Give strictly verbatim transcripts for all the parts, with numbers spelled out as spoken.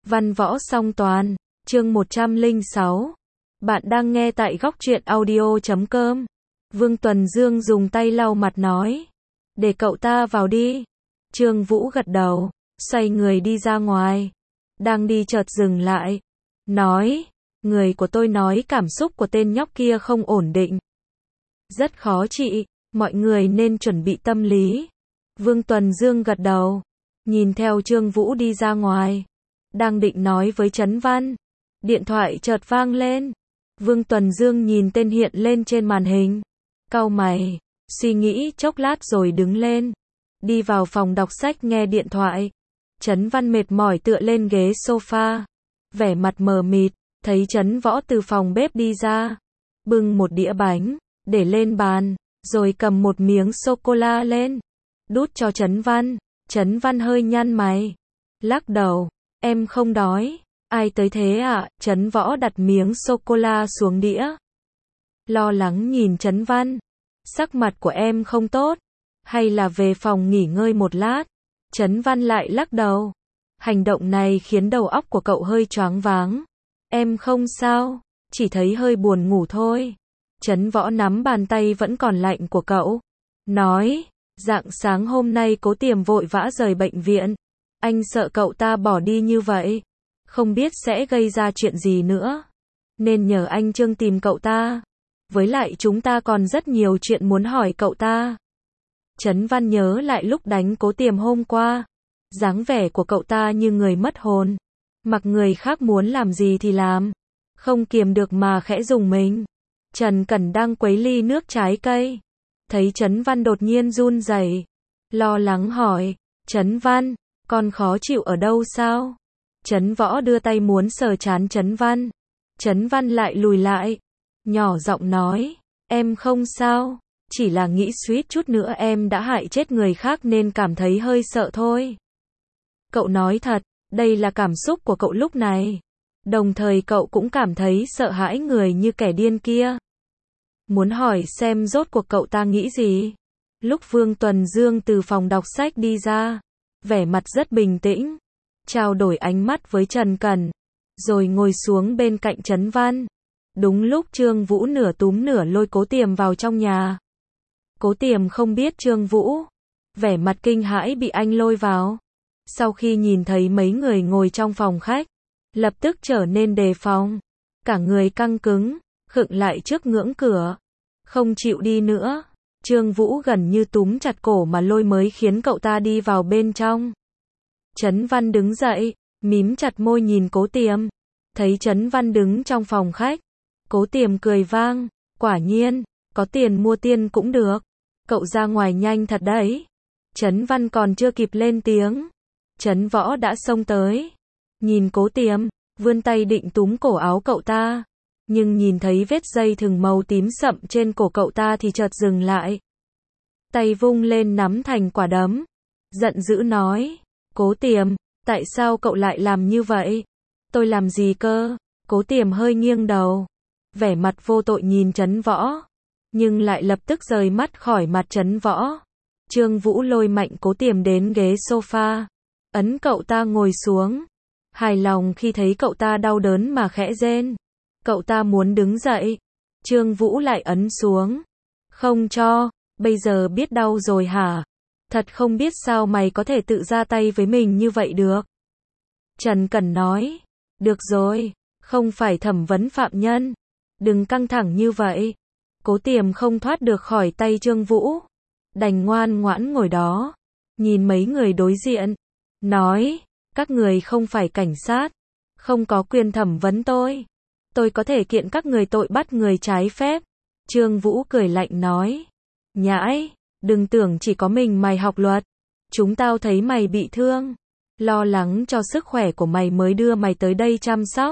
Văn võ song toàn, chương một trăm lẻ sáu. Bạn đang nghe tại góc truyện audio chấm com. Vương Tuần Dương dùng tay lau mặt nói. Để cậu ta vào đi. Trương Vũ gật đầu, xoay người đi ra ngoài. Đang đi chợt dừng lại. Nói, người của tôi nói cảm xúc của tên nhóc kia không ổn định. Rất khó trị, mọi người nên chuẩn bị tâm lý. Vương Tuần Dương gật đầu, nhìn theo Trương Vũ đi ra ngoài. Đang định nói với Trấn Văn. Điện thoại chợt vang lên. Vương Tuần Dương nhìn tên hiện lên trên màn hình. Cau mày, suy nghĩ chốc lát rồi đứng lên. Đi vào phòng đọc sách nghe điện thoại. Trấn Văn mệt mỏi tựa lên ghế sofa. Vẻ mặt mờ mịt, thấy Trấn Võ từ phòng bếp đi ra. Bưng một đĩa bánh, để lên bàn, rồi cầm một miếng sô-cô-la lên. Đút cho Trấn Văn. Trấn Văn hơi nhăn mày. Lắc đầu, em không đói. Ai tới thế ạ? À? Trấn Võ đặt miếng sô-cô-la xuống đĩa. Lo lắng nhìn Trấn Văn. Sắc mặt của em không tốt. Hay là về phòng nghỉ ngơi một lát? Trấn Văn lại lắc đầu. Hành động này khiến đầu óc của cậu hơi choáng váng. Em không sao, chỉ thấy hơi buồn ngủ thôi. Trấn Võ nắm bàn tay vẫn còn lạnh của cậu. Nói, rạng sáng hôm nay Cố Tiềm vội vã rời bệnh viện. Anh sợ cậu ta bỏ đi như vậy. Không biết sẽ gây ra chuyện gì nữa. Nên nhờ anh Trương tìm cậu ta. Với lại chúng ta còn rất nhiều chuyện muốn hỏi cậu ta. Trấn Văn nhớ lại lúc đánh Cố Tiềm hôm qua. Dáng vẻ của cậu ta như người mất hồn. Mặc người khác muốn làm gì thì làm. Không kiềm được mà khẽ rùng mình. Trần Cẩn đang quấy ly nước trái cây. Thấy Trấn Văn đột nhiên run rẩy, lo lắng hỏi, Trấn Văn, con khó chịu ở đâu sao? Trấn Võ đưa tay muốn sờ trán Trấn Văn. Trấn Văn lại lùi lại, nhỏ giọng nói, em không sao, chỉ là nghĩ suýt chút nữa em đã hại chết người khác nên cảm thấy hơi sợ thôi. Cậu nói thật, đây là cảm xúc của cậu lúc này. Đồng thời cậu cũng cảm thấy sợ hãi người như kẻ điên kia. Muốn hỏi xem rốt cuộc cậu ta nghĩ gì. Lúc Vương Tuần Dương từ phòng đọc sách đi ra, vẻ mặt rất bình tĩnh, trao đổi ánh mắt với Trần Cẩn, rồi ngồi xuống bên cạnh Trấn Văn. Đúng lúc Trương Vũ nửa túm nửa lôi Cố Tiềm vào trong nhà. Cố Tiềm không biết Trương Vũ, vẻ mặt kinh hãi bị anh lôi vào. Sau khi nhìn thấy mấy người ngồi trong phòng khách, lập tức trở nên đề phòng, cả người căng cứng, khựng lại trước ngưỡng cửa, không chịu đi nữa. Trương Vũ gần như túm chặt cổ mà lôi mới khiến cậu ta đi vào bên trong. Trấn Văn đứng dậy, mím chặt môi nhìn Cố Tiềm. Thấy Trấn Văn đứng trong phòng khách, Cố Tiềm cười vang, quả nhiên, có tiền mua tiên cũng được. Cậu ra ngoài nhanh thật đấy. Trấn Văn còn chưa kịp lên tiếng, Trấn Võ đã xông tới. Nhìn Cố Tiềm, vươn tay định túm cổ áo cậu ta. Nhưng nhìn thấy vết dây thừng màu tím sậm trên cổ cậu ta thì chợt dừng lại. Tay vung lên nắm thành quả đấm. Giận dữ nói, Cố Tiềm, tại sao cậu lại làm như vậy? Tôi làm gì cơ? Cố Tiềm hơi nghiêng đầu, vẻ mặt vô tội nhìn Trấn Võ, nhưng lại lập tức rời mắt khỏi mặt Trấn Võ. Trương Vũ lôi mạnh Cố Tiềm đến ghế sofa, ấn cậu ta ngồi xuống. Hài lòng khi thấy cậu ta đau đớn mà khẽ rên. Cậu ta muốn đứng dậy, Trương Vũ lại ấn xuống. Không cho, bây giờ biết đau rồi hả? Thật không biết sao mày có thể tự ra tay với mình như vậy được. Trần Cẩn nói, được rồi, không phải thẩm vấn phạm nhân. Đừng căng thẳng như vậy. Cố Tiềm không thoát được khỏi tay Trương Vũ. Đành ngoan ngoãn ngồi đó, nhìn mấy người đối diện. Nói, các người không phải cảnh sát, không có quyền thẩm vấn tôi. Tôi có thể kiện các người tội bắt người trái phép. Trương Vũ cười lạnh nói. Nhãi, đừng tưởng chỉ có mình mày học luật. Chúng tao thấy mày bị thương, lo lắng cho sức khỏe của mày mới đưa mày tới đây chăm sóc.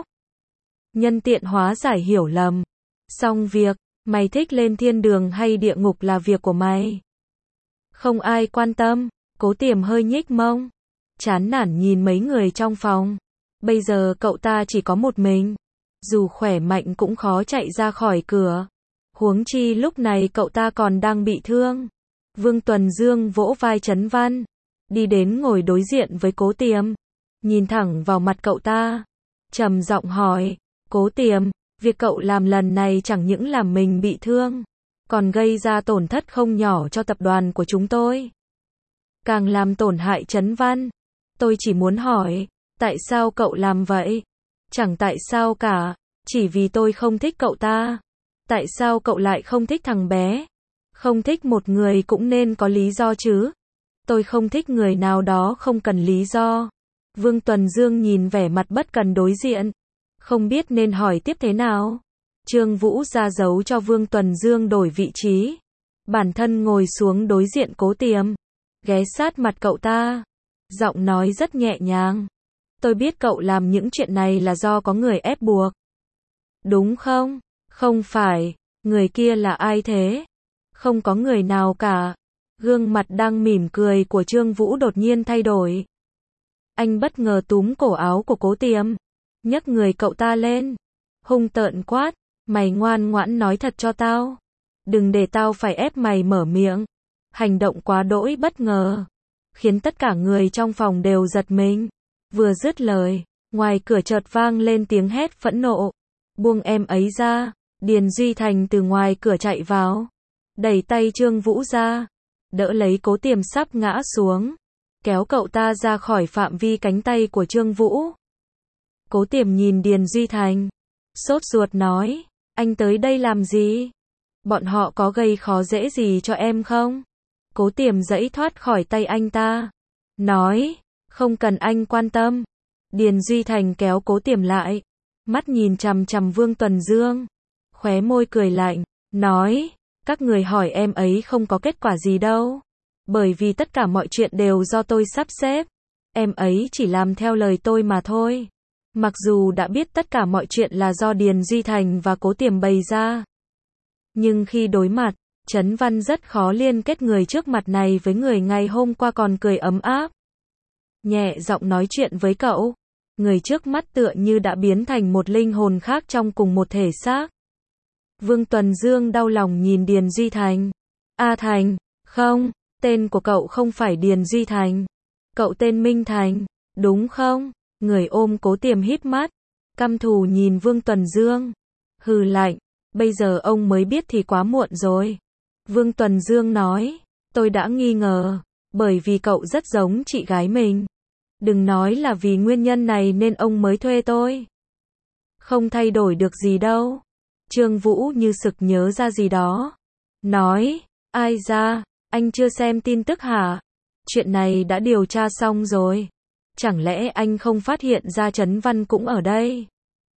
Nhân tiện hóa giải hiểu lầm. Xong việc, mày thích lên thiên đường hay địa ngục là việc của mày. Không ai quan tâm. Cố Tiềm hơi nhích mông, chán nản nhìn mấy người trong phòng. Bây giờ cậu ta chỉ có một mình. Dù khỏe mạnh cũng khó chạy ra khỏi cửa. Huống chi lúc này cậu ta còn đang bị thương. Vương Tuần Dương vỗ vai Trấn Văn, đi đến ngồi đối diện với Cố Tiềm. nhìn thẳng vào mặt cậu ta, trầm giọng hỏi, Cố Tiềm, việc cậu làm lần này chẳng những làm mình bị thương, còn gây ra tổn thất không nhỏ cho tập đoàn của chúng tôi. Càng làm tổn hại Trấn Văn. Tôi chỉ muốn hỏi, tại sao cậu làm vậy? Chẳng tại sao cả, chỉ vì tôi không thích cậu ta. Tại sao cậu lại không thích thằng bé? Không thích một người cũng nên có lý do chứ. Tôi không thích người nào đó không cần lý do. Vương Tuần Dương nhìn vẻ mặt bất cần đối diện, không biết nên hỏi tiếp thế nào. Trương Vũ ra dấu cho Vương Tuần Dương đổi vị trí. Bản thân ngồi xuống đối diện Cố Tiềm, ghé sát mặt cậu ta, giọng nói rất nhẹ nhàng. Tôi biết cậu làm những chuyện này là do có người ép buộc. Đúng không? Không phải. Người kia là ai thế? Không có người nào cả. Gương mặt đang mỉm cười của Trương Vũ đột nhiên thay đổi. Anh bất ngờ túm cổ áo của Cố Tiềm, nhấc người cậu ta lên, hung tợn quát, mày ngoan ngoãn nói thật cho tao. Đừng để tao phải ép mày mở miệng. Hành động quá đỗi bất ngờ, khiến tất cả người trong phòng đều giật mình. Vừa dứt lời, ngoài cửa chợt vang lên tiếng hét phẫn nộ. Buông em ấy ra. Điền Duy Thành từ ngoài cửa chạy vào, đẩy tay Trương Vũ ra, đỡ lấy Cố Tiềm sắp ngã xuống, kéo cậu ta ra khỏi phạm vi cánh tay của Trương Vũ. Cố Tiềm nhìn Điền Duy Thành, sốt ruột nói, anh tới đây làm gì? Bọn họ có gây khó dễ gì cho em không? Cố Tiềm giãy thoát khỏi tay anh ta, nói, không cần anh quan tâm. Điền Duy Thành kéo Cố Tiềm lại, mắt nhìn chằm chằm Vương Tuần Dương, khóe môi cười lạnh, nói, các người hỏi em ấy không có kết quả gì đâu. Bởi vì tất cả mọi chuyện đều do tôi sắp xếp. Em ấy chỉ làm theo lời tôi mà thôi. Mặc dù đã biết tất cả mọi chuyện là do Điền Duy Thành và Cố Tiềm bày ra. Nhưng khi đối mặt, Trấn Văn rất khó liên kết người trước mặt này với người ngày hôm qua còn cười ấm áp, nhẹ giọng nói chuyện với cậu. Người trước mắt tựa như đã biến thành một linh hồn khác trong cùng một thể xác. Vương Tuần Dương đau lòng nhìn Điền Duy Thành. A Thành, không, tên của cậu không phải Điền Duy Thành. Cậu tên Minh Thành, đúng không? Người ôm Cố Tiềm híp mắt, căm thù nhìn Vương Tuần Dương. Hừ lạnh, bây giờ ông mới biết thì quá muộn rồi. Vương Tuần Dương nói, tôi đã nghi ngờ, bởi vì cậu rất giống chị gái mình. Đừng nói là vì nguyên nhân này nên ông mới thuê tôi. Không thay đổi được gì đâu. Trương Vũ như sực nhớ ra gì đó, nói, ai ra, anh chưa xem tin tức hả? Chuyện này đã điều tra xong rồi. Chẳng lẽ anh không phát hiện ra Trấn Văn cũng ở đây?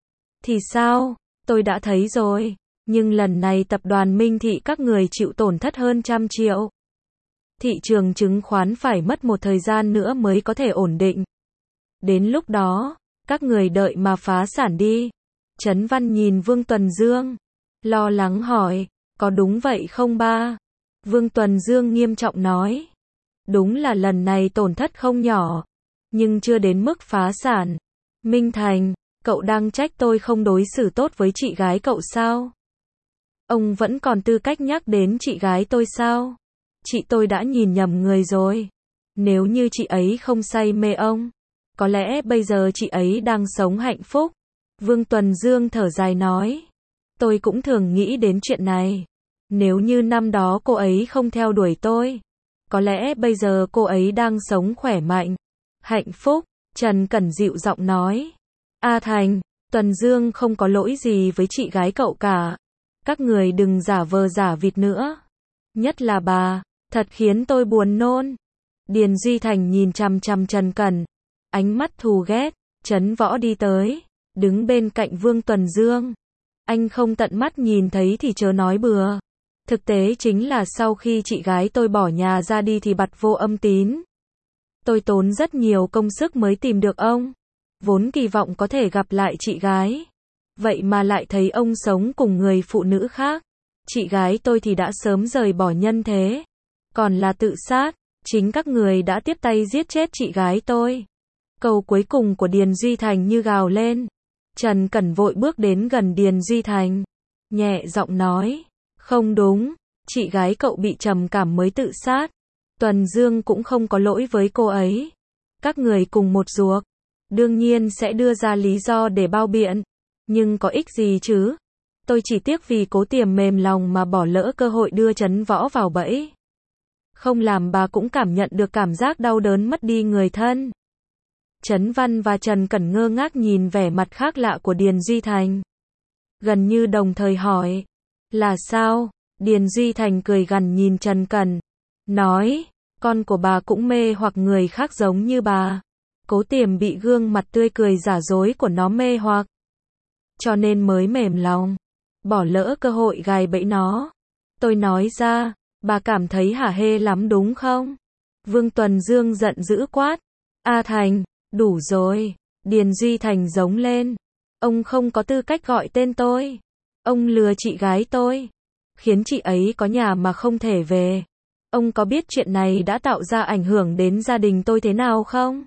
Thì sao, tôi đã thấy rồi, nhưng lần này tập đoàn Minh Thị các người chịu tổn thất hơn trăm triệu. Thị trường chứng khoán phải mất một thời gian nữa mới có thể ổn định. Đến lúc đó, các người đợi mà phá sản đi. Trấn Văn nhìn Vương Tuần Dương, lo lắng hỏi, có đúng vậy không ba? Vương Tuần Dương nghiêm trọng nói, đúng là lần này tổn thất không nhỏ, nhưng chưa đến mức phá sản. Minh Thành, cậu đang trách tôi không đối xử tốt với chị gái cậu sao? Ông vẫn còn tư cách nhắc đến chị gái tôi sao? Chị tôi đã nhìn nhầm người rồi. Nếu như chị ấy không say mê ông, có lẽ bây giờ chị ấy đang sống hạnh phúc. Vương Tuần Dương thở dài nói, tôi cũng thường nghĩ đến chuyện này. Nếu như năm đó cô ấy không theo đuổi tôi, có lẽ bây giờ cô ấy đang sống khỏe mạnh, hạnh phúc. Trần Cẩn dịu giọng nói, A Thành, Tuần Dương không có lỗi gì với chị gái cậu cả. Các người đừng giả vờ giả vịt nữa. Nhất là bà, thật khiến tôi buồn nôn. Điền Duy Thành nhìn chằm chằm Trần Cẩn, ánh mắt thù ghét. Trấn Võ đi tới, đứng bên cạnh Vương Tuần Dương. Anh không tận mắt nhìn thấy thì chớ nói bừa. Thực tế chính là sau khi chị gái tôi bỏ nhà ra đi thì bặt vô âm tín. Tôi tốn rất nhiều công sức mới tìm được ông, vốn kỳ vọng có thể gặp lại chị gái. Vậy mà lại thấy ông sống cùng người phụ nữ khác. Chị gái tôi thì đã sớm rời bỏ nhân thế. Còn là tự sát, chính các người đã tiếp tay giết chết chị gái tôi. Câu cuối cùng của Điền Duy Thành như gào lên. Trần Cẩn vội bước đến gần Điền Duy Thành, nhẹ giọng nói, không đúng, chị gái cậu bị trầm cảm mới tự sát. Tuần Dương cũng không có lỗi với cô ấy. Các người cùng một ruột. đương nhiên sẽ đưa ra lý do để bao biện. Nhưng có ích gì chứ? Tôi chỉ tiếc vì Cố Tiềm mềm lòng mà bỏ lỡ cơ hội đưa Trấn Võ vào bẫy. Không làm bà cũng cảm nhận được cảm giác đau đớn mất đi người thân. Trấn Văn và Trần Cẩn ngơ ngác nhìn vẻ mặt khác lạ của Điền Duy Thành. Gần như đồng thời hỏi. Là sao? Điền Duy Thành cười gằn nhìn Trần Cẩn. Nói, con của bà cũng mê hoặc người khác giống như bà. Cố Tiềm bị gương mặt tươi cười giả dối của nó mê hoặc. Cho nên mới mềm lòng. Bỏ lỡ cơ hội gài bẫy nó. Tôi nói ra, bà cảm thấy hả hê lắm đúng không? Vương Tuần Dương giận dữ quát. A Thành, đủ rồi. Điền Duy Thành giống lên. Ông không có tư cách gọi tên tôi. Ông lừa chị gái tôi. Khiến chị ấy có nhà mà không thể về. Ông có biết chuyện này đã tạo ra ảnh hưởng đến gia đình tôi thế nào không?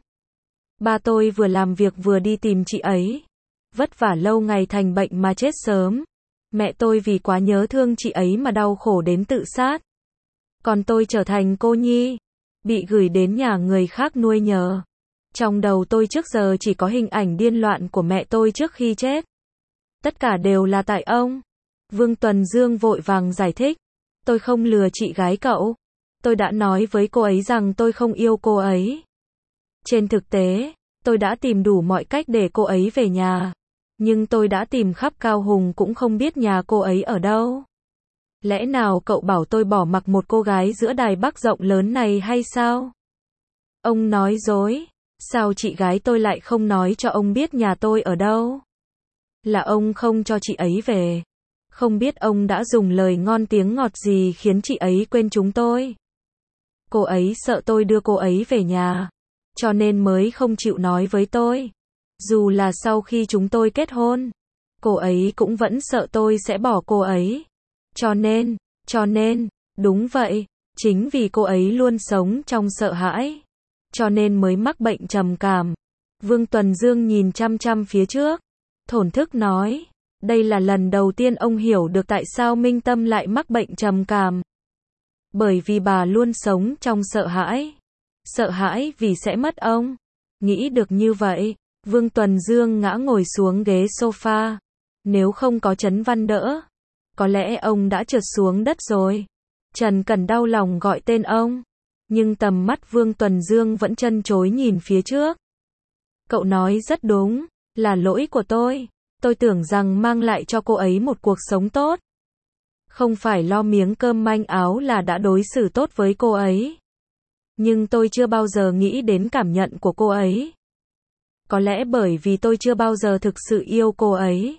Ba tôi vừa làm việc vừa đi tìm chị ấy. Vất vả lâu ngày thành bệnh mà chết sớm. Mẹ tôi vì quá nhớ thương chị ấy mà đau khổ đến tự sát. Còn tôi trở thành cô nhi. Bị gửi đến nhà người khác nuôi nhờ. Trong đầu tôi trước giờ chỉ có hình ảnh điên loạn của mẹ tôi trước khi chết. Tất cả đều là tại ông. Vương Tuần Dương vội vàng giải thích. Tôi không lừa chị gái cậu. Tôi đã nói với cô ấy rằng tôi không yêu cô ấy. Trên thực tế, tôi đã tìm đủ mọi cách để cô ấy về nhà. Nhưng tôi đã tìm khắp Cao Hùng cũng không biết nhà cô ấy ở đâu. Lẽ nào cậu bảo tôi bỏ mặc một cô gái giữa Đài Bắc rộng lớn này hay sao? Ông nói dối. Sao chị gái tôi lại không nói cho ông biết nhà tôi ở đâu? Là ông không cho chị ấy về. Không biết ông đã dùng lời ngon tiếng ngọt gì khiến chị ấy quên chúng tôi. Cô ấy sợ tôi đưa cô ấy về nhà. Cho nên mới không chịu nói với tôi. Dù là sau khi chúng tôi kết hôn. Cô ấy cũng vẫn sợ tôi sẽ bỏ cô ấy. Cho nên, cho nên, đúng vậy. Chính vì cô ấy luôn sống trong sợ hãi. Cho nên mới mắc bệnh trầm cảm. Vương Tuần Dương nhìn chăm chăm phía trước. Thổn thức nói. Đây là lần đầu tiên ông hiểu được tại sao Minh Tâm lại mắc bệnh trầm cảm. Bởi vì bà luôn sống trong sợ hãi. Sợ hãi vì sẽ mất ông. Nghĩ được như vậy, Vương Tuần Dương ngã ngồi xuống ghế sofa. Nếu không có Trấn Văn đỡ, có lẽ ông đã trượt xuống đất rồi. Trần Cẩn đau lòng gọi tên ông. Nhưng tầm mắt Vương Tuần Dương vẫn chân chối nhìn phía trước. Cậu nói rất đúng, là lỗi của tôi. Tôi tưởng rằng mang lại cho cô ấy một cuộc sống tốt. Không phải lo miếng cơm manh áo là đã đối xử tốt với cô ấy. Nhưng tôi chưa bao giờ nghĩ đến cảm nhận của cô ấy. Có lẽ bởi vì tôi chưa bao giờ thực sự yêu cô ấy.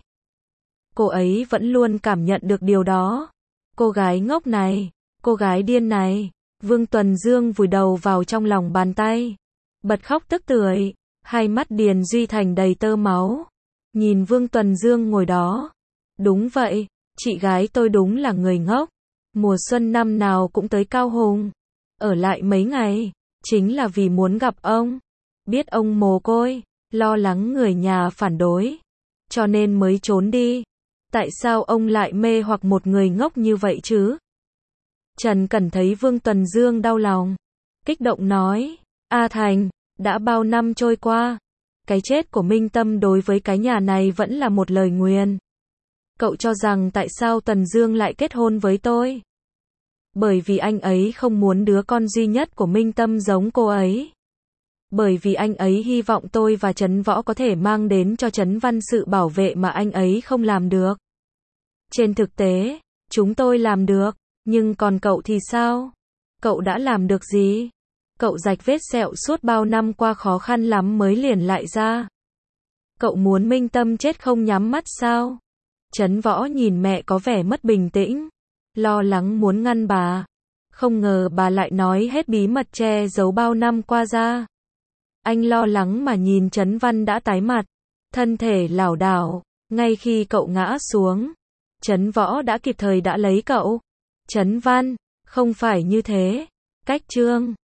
Cô ấy vẫn luôn cảm nhận được điều đó. Cô gái ngốc này, cô gái điên này. Vương Tuần Dương vùi đầu vào trong lòng bàn tay. Bật khóc tức tưởi. Hai mắt Điền Duy Thành đầy tơ máu. Nhìn Vương Tuần Dương ngồi đó. Đúng vậy, chị gái tôi đúng là người ngốc. Mùa xuân năm nào cũng tới Cao Hùng. Ở lại mấy ngày, chính là vì muốn gặp ông. Biết ông mồ côi, lo lắng người nhà phản đối. Cho nên mới trốn đi. Tại sao ông lại mê hoặc một người ngốc như vậy chứ? Trần Cẩn thấy Vương Tuần Dương đau lòng. Kích động nói, A Thành, đã bao năm trôi qua. Cái chết của Minh Tâm đối với cái nhà này vẫn là một lời nguyền. Cậu cho rằng tại sao Tuần Dương lại kết hôn với tôi? Bởi vì anh ấy không muốn đứa con duy nhất của Minh Tâm giống cô ấy. Bởi vì anh ấy hy vọng tôi và Trấn Võ có thể mang đến cho Trấn Văn sự bảo vệ mà anh ấy không làm được. Trên thực tế, chúng tôi làm được, nhưng còn cậu thì sao? Cậu đã làm được gì? Cậu rạch vết sẹo suốt bao năm qua khó khăn lắm mới liền lại ra. Cậu muốn Minh Tâm chết không nhắm mắt sao? Trấn Võ nhìn mẹ có vẻ mất bình tĩnh, lo lắng muốn ngăn bà. Không ngờ bà lại nói hết bí mật che giấu bao năm qua ra. Anh lo lắng mà nhìn Trấn Văn đã tái mặt, thân thể lảo đảo, ngay khi cậu ngã xuống. Trấn Võ đã kịp thời đã lấy cậu. Trấn Văn, không phải như thế. Cách Trương